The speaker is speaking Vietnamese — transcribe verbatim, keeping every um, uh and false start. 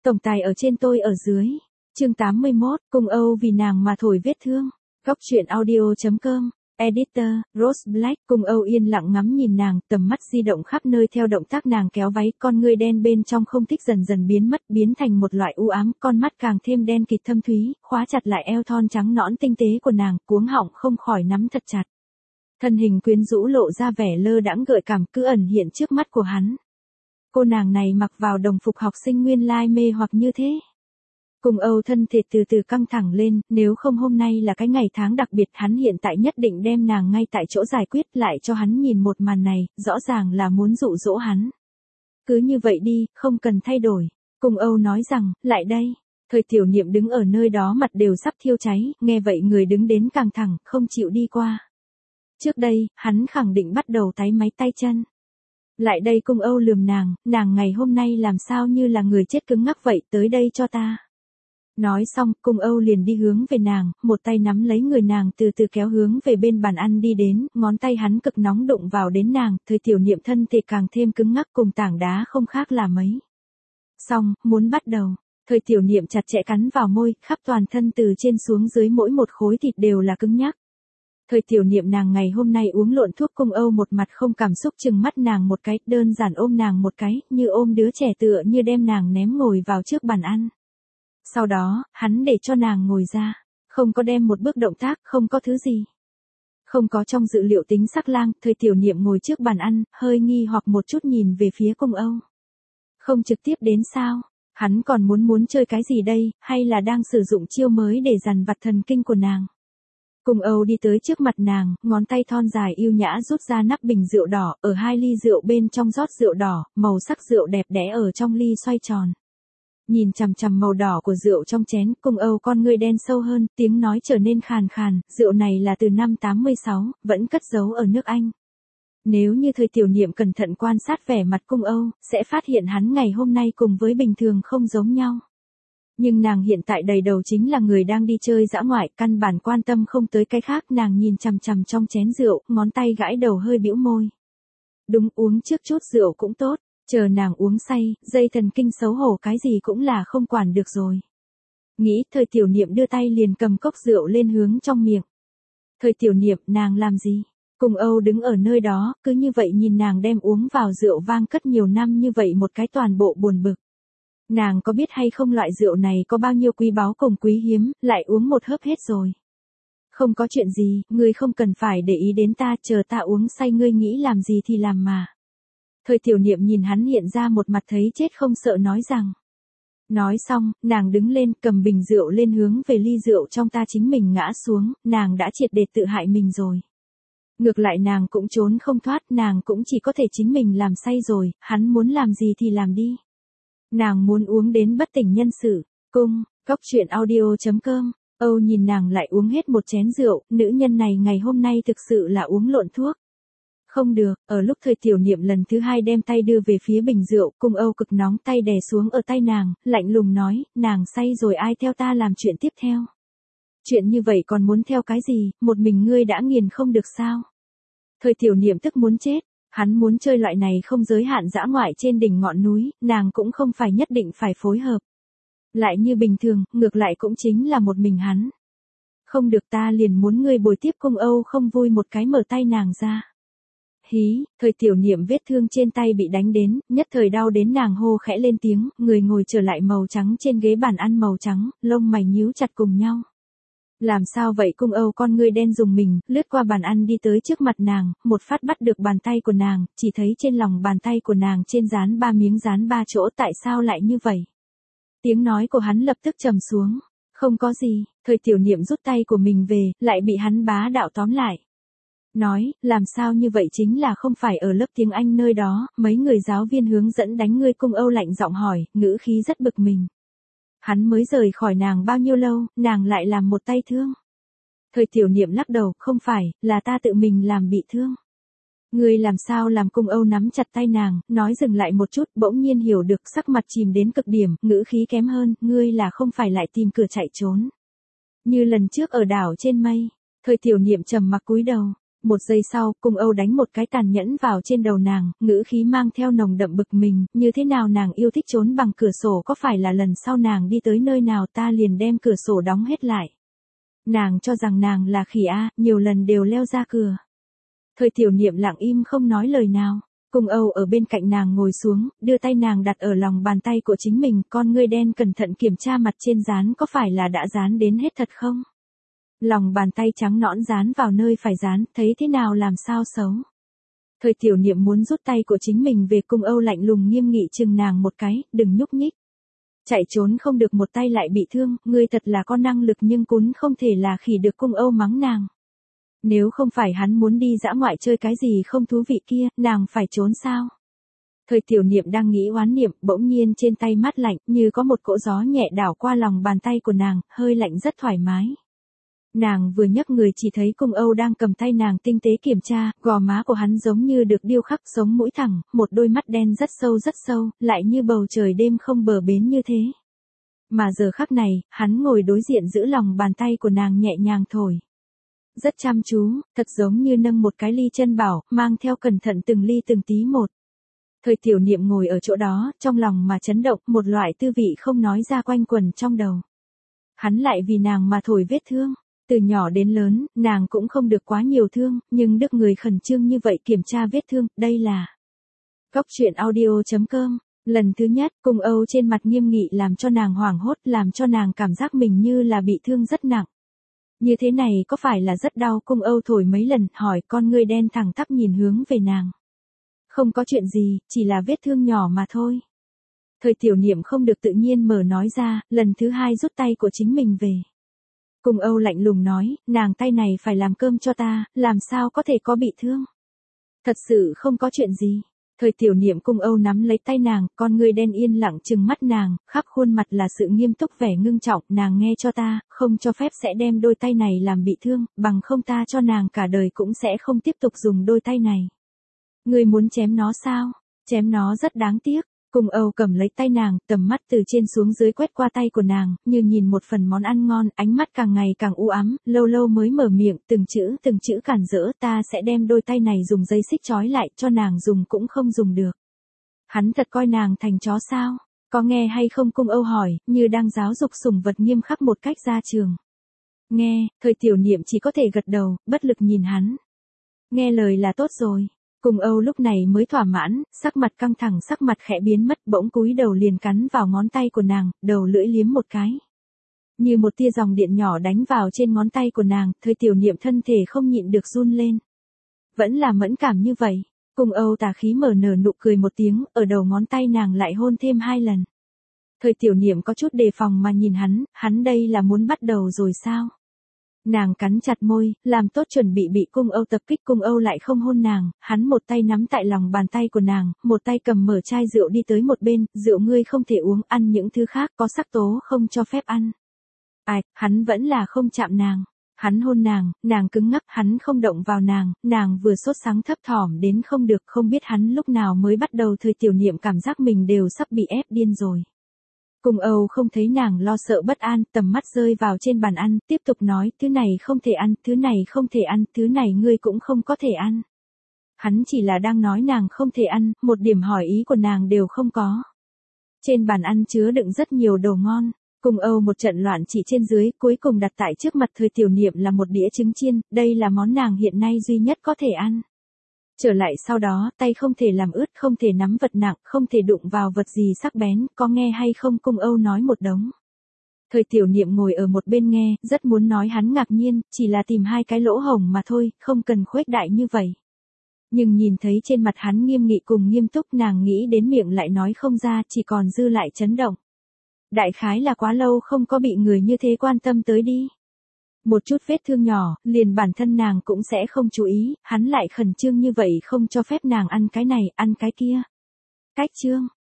Tổng tài ở trên tôi ở dưới. Chương tám mươi mốt, Cung Âu vì nàng mà thổi vết thương. Góc truyện audio chấm com. Editor, Rose Black. Cung Âu yên lặng ngắm nhìn nàng, tầm mắt di động khắp nơi theo động tác nàng kéo váy, con ngươi đen bên trong không thích dần dần biến mất, biến thành một loại u ám, con mắt càng thêm đen kịt thâm thúy, khóa chặt lại eo thon trắng nõn tinh tế của nàng, cuống họng không khỏi nắm thật chặt. Thân hình quyến rũ lộ ra vẻ lơ đãng gợi cảm cứ ẩn hiện trước mắt của hắn. Cô nàng này mặc vào đồng phục học sinh nguyên lai mê hoặc như thế. Cung Âu thân thể từ từ căng thẳng lên, nếu không hôm nay là cái ngày tháng đặc biệt, hắn hiện tại nhất định đem nàng ngay tại chỗ giải quyết lại cho hắn nhìn một màn này, rõ ràng là muốn dụ dỗ hắn. Cứ như vậy đi, không cần thay đổi. Cung Âu nói rằng, lại đây. Thời Tiểu Niệm đứng ở nơi đó mặt đều sắp thiêu cháy, nghe vậy người đứng đến càng thẳng, không chịu đi qua. Trước đây, hắn khẳng định bắt đầu táy máy tay chân. Lại đây. Cung Âu lườm nàng, nàng ngày hôm nay làm sao như là người chết cứng ngắc vậy, tới đây cho ta. Nói xong, Cung Âu liền đi hướng về nàng, một tay nắm lấy người nàng từ từ kéo hướng về bên bàn ăn đi đến, ngón tay hắn cực nóng đụng vào đến nàng, Thời Tiểu Niệm thân thể càng thêm cứng ngắc cùng tảng đá không khác là mấy. Xong, muốn bắt đầu. Thời Tiểu Niệm chặt chẽ cắn vào môi, khắp toàn thân từ trên xuống dưới mỗi một khối thịt đều là cứng nhắc. Thời Tiểu Niệm nàng ngày hôm nay uống lộn thuốc. Cung Âu một mặt không cảm xúc chừng mắt nàng một cái, đơn giản ôm nàng một cái, như ôm đứa trẻ tựa như đem nàng ném ngồi vào trước bàn ăn. Sau đó, hắn để cho nàng ngồi ra, không có đem một bước động tác, không có thứ gì. Không có trong dự liệu tính sắc lang, Thời Tiểu Niệm ngồi trước bàn ăn, hơi nghi hoặc một chút nhìn về phía Cung Âu. Không trực tiếp đến sao? Hắn còn muốn muốn chơi cái gì đây, hay là đang sử dụng chiêu mới để dằn vặt thần kinh của nàng? Cung Âu đi tới trước mặt nàng, ngón tay thon dài yêu nhã rút ra nắp bình rượu đỏ, ở hai ly rượu bên trong rót rượu đỏ, màu sắc rượu đẹp đẽ ở trong ly xoay tròn. Nhìn chằm chằm màu đỏ của rượu trong chén, Cung Âu con ngươi đen sâu hơn, tiếng nói trở nên khàn khàn, rượu này là từ năm tám mươi sáu, vẫn cất giấu ở nước Anh. Nếu như Thời Tiểu Niệm cẩn thận quan sát vẻ mặt Cung Âu, sẽ phát hiện hắn ngày hôm nay cùng với bình thường không giống nhau. Nhưng nàng hiện tại đầy đầu chính là người đang đi chơi dã ngoại, căn bản quan tâm không tới cái khác, nàng nhìn chằm chằm trong chén rượu, ngón tay gãi đầu hơi bĩu môi. Đúng, uống trước chút rượu cũng tốt, chờ nàng uống say, dây thần kinh xấu hổ cái gì cũng là không quản được rồi. Nghĩ, Thời Tiểu Niệm đưa tay liền cầm cốc rượu lên hướng trong miệng. Thời Tiểu Niệm, nàng làm gì? Cung Âu đứng ở nơi đó, cứ như vậy nhìn nàng đem uống vào rượu vang cất nhiều năm như vậy một cái toàn bộ buồn bực. Nàng có biết hay không loại rượu này có bao nhiêu quý báu cùng quý hiếm, lại uống một hớp hết rồi. Không có chuyện gì, ngươi không cần phải để ý đến ta, chờ ta uống say ngươi nghĩ làm gì thì làm mà. Thời Tiểu Niệm nhìn hắn hiện ra một mặt thấy chết không sợ nói rằng. Nói xong, nàng đứng lên cầm bình rượu lên hướng về ly rượu trong ta chính mình ngã xuống, nàng đã triệt để tự hại mình rồi. Ngược lại nàng cũng trốn không thoát, nàng cũng chỉ có thể chính mình làm say rồi, hắn muốn làm gì thì làm đi. Nàng muốn uống đến bất tỉnh nhân sự. Cung, góc truyện audio chấm com. Âu nhìn nàng lại uống hết một chén rượu, nữ nhân này ngày hôm nay thực sự là uống lộn thuốc. Không được, ở lúc Thời Tiểu Niệm lần thứ hai đem tay đưa về phía bình rượu, Cung Âu cực nóng tay đè xuống ở tay nàng, lạnh lùng nói, nàng say rồi ai theo ta làm chuyện tiếp theo. Chuyện như vậy còn muốn theo cái gì, một mình ngươi đã nghiền không được sao. Thời Tiểu Niệm tức muốn chết. Hắn muốn chơi loại này không giới hạn dã ngoại trên đỉnh ngọn núi, nàng cũng không phải nhất định phải phối hợp. Lại như bình thường, ngược lại cũng chính là một mình hắn. Không được, ta liền muốn ngươi bồi tiếp. Cung Âu không vui một cái mở tay nàng ra. Hí, Thời Tiểu Niệm vết thương trên tay bị đánh đến, nhất thời đau đến nàng hô khẽ lên tiếng, người ngồi trở lại màu trắng trên ghế bàn ăn màu trắng, lông mày nhíu chặt cùng nhau. Làm sao vậy? Cung Âu con ngươi đen dùng mình, lướt qua bàn ăn đi tới trước mặt nàng, một phát bắt được bàn tay của nàng, chỉ thấy trên lòng bàn tay của nàng trên dán ba miếng dán ba chỗ, tại sao lại như vậy? Tiếng nói của hắn lập tức trầm xuống, không có gì. Thời Tiểu Niệm rút tay của mình về, lại bị hắn bá đạo tóm lại. Nói, làm sao như vậy chính là không phải ở lớp tiếng Anh nơi đó, mấy người giáo viên hướng dẫn đánh ngươi? Cung Âu lạnh giọng hỏi, ngữ khí rất bực mình. Hắn mới rời khỏi nàng bao nhiêu lâu, nàng lại làm một tay thương. Thời Tiểu Niệm lắc đầu, không phải, là ta tự mình làm bị thương. Ngươi làm sao làm? Cung Âu nắm chặt tay nàng, nói dừng lại một chút, bỗng nhiên hiểu được, sắc mặt chìm đến cực điểm, ngữ khí kém hơn, ngươi là không phải lại tìm cửa chạy trốn. Như lần trước ở đảo trên mây. Thời Tiểu Niệm trầm mặc cúi đầu, Một giây sau, Cung Âu đánh một cái tàn nhẫn vào trên đầu nàng, ngữ khí mang theo nồng đậm bực mình, như thế nào nàng yêu thích trốn bằng cửa sổ, có phải là lần sau nàng đi tới nơi nào ta liền đem cửa sổ đóng hết lại. Nàng cho rằng nàng là khỉ a, nhiều lần đều leo ra cửa. Thời Tiểu Niệm lặng im không nói lời nào. Cung Âu ở bên cạnh nàng ngồi xuống, đưa tay nàng đặt ở lòng bàn tay của chính mình, con ngươi đen cẩn thận kiểm tra mặt trên dán có phải là đã dán đến hết thật không? Lòng bàn tay trắng nõn dán vào nơi phải dán, thấy thế nào làm sao xấu. Thời Tiểu Niệm muốn rút tay của chính mình về, Cung Âu lạnh lùng nghiêm nghị chừng nàng một cái, đừng nhúc nhích. Chạy trốn không được một tay lại bị thương, ngươi thật là có năng lực nhưng cún không thể là khỉ được, Cung Âu mắng nàng. Nếu không phải hắn muốn đi dã ngoại chơi cái gì không thú vị kia, nàng phải trốn sao? Thời Tiểu Niệm đang nghĩ oán niệm, bỗng nhiên trên tay mát lạnh, như có một cỗ gió nhẹ đảo qua lòng bàn tay của nàng, hơi lạnh rất thoải mái. Nàng vừa nhấc người chỉ thấy Cung Âu đang cầm tay nàng tinh tế kiểm tra, gò má của hắn giống như được điêu khắc, sống mũi thẳng, một đôi mắt đen rất sâu rất sâu, lại như bầu trời đêm không bờ bến như thế. Mà giờ khắc này, hắn ngồi đối diện giữ lòng bàn tay của nàng nhẹ nhàng thổi. Rất chăm chú, thật giống như nâng một cái ly chân bảo, mang theo cẩn thận từng ly từng tí một. Thời Tiểu Niệm ngồi ở chỗ đó, trong lòng mà chấn động, một loại tư vị không nói ra quanh quẩn trong đầu. Hắn lại vì nàng mà thổi vết thương. Từ nhỏ đến lớn, nàng cũng không được quá nhiều thương, nhưng được người khẩn trương như vậy kiểm tra vết thương, đây là Góc truyện audio chấm com. Lần thứ nhất, Cung Âu trên mặt nghiêm nghị làm cho nàng hoảng hốt, làm cho nàng cảm giác mình như là bị thương rất nặng. Như thế này có phải là rất đau? Cung Âu thổi mấy lần, hỏi, con ngươi đen thẳng tắp nhìn hướng về nàng. Không có chuyện gì, chỉ là vết thương nhỏ mà thôi. Thời Tiểu Niệm không được tự nhiên mở nói ra, lần thứ hai rút tay của chính mình về. Cung Âu lạnh lùng nói, nàng tay này phải làm cơm cho ta, làm sao có thể có bị thương. Thật sự không có chuyện gì. Thời Tiểu Niệm Cung Âu nắm lấy tay nàng, con ngươi đen yên lặng trừng mắt nàng, khắp khuôn mặt là sự nghiêm túc vẻ ngưng trọng, nàng nghe cho ta, không cho phép sẽ đem đôi tay này làm bị thương, bằng không ta cho nàng cả đời cũng sẽ không tiếp tục dùng đôi tay này. Ngươi muốn chém nó sao? Chém nó rất đáng tiếc. Cung Âu cầm lấy tay nàng, tầm mắt từ trên xuống dưới quét qua tay của nàng, như nhìn một phần món ăn ngon, ánh mắt càng ngày càng u ám, lâu lâu mới mở miệng, từng chữ từng chữ cản rỡ, ta sẽ đem đôi tay này dùng dây xích trói lại, cho nàng dùng cũng không dùng được. Hắn thật coi nàng thành chó sao? Có nghe hay không? Cung Âu hỏi, như đang giáo dục sủng vật nghiêm khắc một cách ra trường. Nghe, Thời Tiểu Niệm chỉ có thể gật đầu, bất lực nhìn hắn. Nghe lời là tốt rồi. Cung Âu lúc này mới thỏa mãn, sắc mặt căng thẳng, sắc mặt khẽ biến mất, bỗng cúi đầu liền cắn vào ngón tay của nàng, đầu lưỡi liếm một cái. Như một tia dòng điện nhỏ đánh vào trên ngón tay của nàng, Thời Tiểu Niệm thân thể không nhịn được run lên. Vẫn là mẫn cảm như vậy. Cung Âu tà khí mở nở nụ cười một tiếng, ở đầu ngón tay nàng lại hôn thêm hai lần. Thời Tiểu Niệm có chút đề phòng mà nhìn hắn, hắn đây là muốn bắt đầu rồi sao? Nàng cắn chặt môi, làm tốt chuẩn bị bị Cung Âu tập kích. Cung Âu lại không hôn nàng, hắn một tay nắm tại lòng bàn tay của nàng, một tay cầm mở chai rượu đi tới một bên, rượu ngươi không thể uống, ăn những thứ khác có sắc tố không cho phép ăn. Ai, hắn vẫn là không chạm nàng. Hắn hôn nàng, nàng cứng ngắc, hắn không động vào nàng, nàng vừa sốt sắng thấp thỏm đến không được, không biết hắn lúc nào mới bắt đầu. Thời Tiểu Niệm cảm giác mình đều sắp bị ép điên rồi. Cung Âu không thấy nàng lo sợ bất an, tầm mắt rơi vào trên bàn ăn, tiếp tục nói, thứ này không thể ăn, thứ này không thể ăn, thứ này ngươi cũng không có thể ăn. Hắn chỉ là đang nói nàng không thể ăn, một điểm hỏi ý của nàng đều không có. Trên bàn ăn chứa đựng rất nhiều đồ ngon. Cung Âu một trận loạn chỉ trên dưới, cuối cùng đặt tại trước mặt Thời Tiểu Niệm là một đĩa trứng chiên, đây là món nàng hiện nay duy nhất có thể ăn. Trở lại sau đó, tay không thể làm ướt, không thể nắm vật nặng, không thể đụng vào vật gì sắc bén, có nghe hay không? Cung Âu nói một đống. Thời Tiểu Niệm ngồi ở một bên nghe, rất muốn nói hắn ngạc nhiên, chỉ là tìm hai cái lỗ hổng mà thôi, không cần khuếch đại như vậy. Nhưng nhìn thấy trên mặt hắn nghiêm nghị cùng nghiêm túc, nàng nghĩ đến miệng lại nói không ra, chỉ còn dư lại chấn động. Đại khái là quá lâu không có bị người như thế quan tâm tới đi. Một chút vết thương nhỏ, liền bản thân nàng cũng sẽ không chú ý, hắn lại khẩn trương như vậy không cho phép nàng ăn cái này, ăn cái kia. Cách trương,